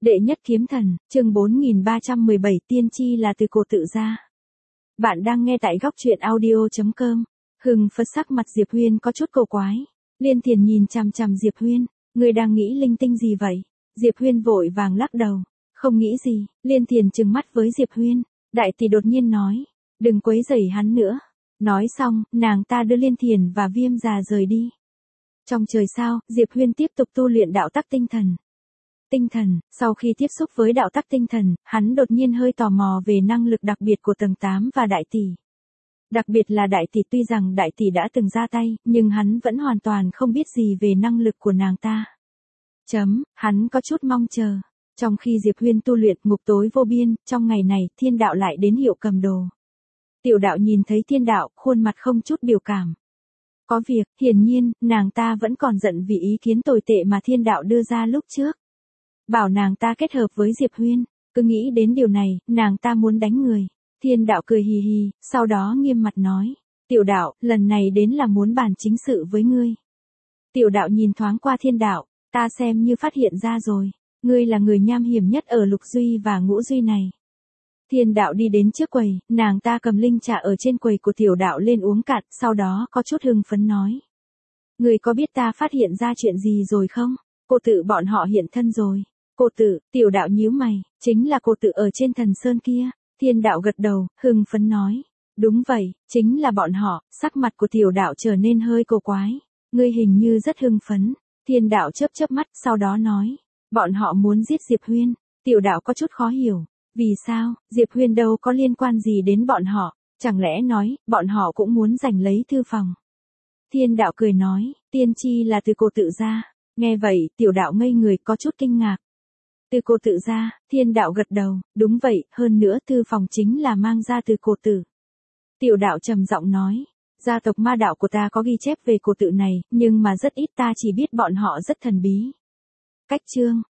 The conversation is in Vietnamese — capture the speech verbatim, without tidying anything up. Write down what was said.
Đệ nhất kiếm thần, chương bốn nghìn ba trăm mười bảy tiên tri là từ cổ tự ra. Bạn đang nghe tại góc truyện audio chấm com. Hừng phật sắc mặt Diệp Huyên có chút cổ quái. Liên Thiền nhìn chằm chằm Diệp Huyên, người đang nghĩ linh tinh gì vậy? Diệp Huyên vội vàng lắc đầu, không nghĩ gì. Liên Thiền trừng mắt với Diệp Huyên, đại tỷ đột nhiên nói, đừng quấy rầy hắn nữa. Nói xong, nàng ta đưa Liên Thiền và Viêm già rời đi. Trong trời sao, Diệp Huyên tiếp tục tu luyện đạo tắc tinh thần. Tinh thần, sau khi tiếp xúc với đạo tắc tinh thần, hắn đột nhiên hơi tò mò về năng lực đặc biệt của tầng tám và đại tỷ. Đặc biệt là đại tỷ, tuy rằng đại tỷ đã từng ra tay, nhưng hắn vẫn hoàn toàn không biết gì về năng lực của nàng ta. Chấm, hắn có chút mong chờ. Trong khi Diệp Huyên tu luyện ngục tối vô biên, trong ngày này, Thiên Đạo lại đến hiệu cầm đồ. Tiểu Đạo nhìn thấy Thiên Đạo, khuôn mặt không chút biểu cảm. Có việc, hiển nhiên, nàng ta vẫn còn giận vì ý kiến tồi tệ mà Thiên Đạo đưa ra lúc trước. Bảo nàng ta kết hợp với Diệp Huyên, cứ nghĩ đến điều này, nàng ta muốn đánh người. Thiên Đạo cười hì hì, sau đó nghiêm mặt nói, Tiểu Đạo, lần này đến là muốn bàn chính sự với ngươi. Tiểu Đạo nhìn thoáng qua Thiên Đạo, ta xem như phát hiện ra rồi, ngươi là người nham hiểm nhất ở Lục Duy và Ngũ Duy này. Thiên Đạo đi đến trước quầy, nàng ta cầm linh trà ở trên quầy của Tiểu Đạo lên uống cạn, sau đó có chút hưng phấn nói. Ngươi có biết ta phát hiện ra chuyện gì rồi không? Cô tự bọn họ hiện thân rồi. Cô tự, Tiểu Đạo nhíu mày, chính là cô tự ở trên thần sơn kia. Thiên Đạo gật đầu, hưng phấn nói. Đúng vậy, chính là bọn họ. Sắc mặt của Tiểu Đạo trở nên hơi cổ quái. Ngươi hình như rất hưng phấn. Thiên Đạo chớp chớp mắt, sau đó nói. Bọn họ muốn giết Diệp Huyên. Tiểu Đạo có chút khó hiểu. Vì sao, Diệp Huyên đâu có liên quan gì đến bọn họ. Chẳng lẽ nói, bọn họ cũng muốn giành lấy thư phòng. Thiên Đạo cười nói, tiên tri là từ cô tự ra. Nghe vậy, Tiểu Đạo ngây người có chút kinh ngạc. Từ cô tự ra, Thiên Đạo gật đầu, đúng vậy, hơn nữa thư phòng chính là mang ra từ cô tự. Tiểu Đạo trầm giọng nói, gia tộc ma đạo của ta có ghi chép về cô tự này, nhưng mà rất ít, ta chỉ biết bọn họ rất thần bí. Cách chương,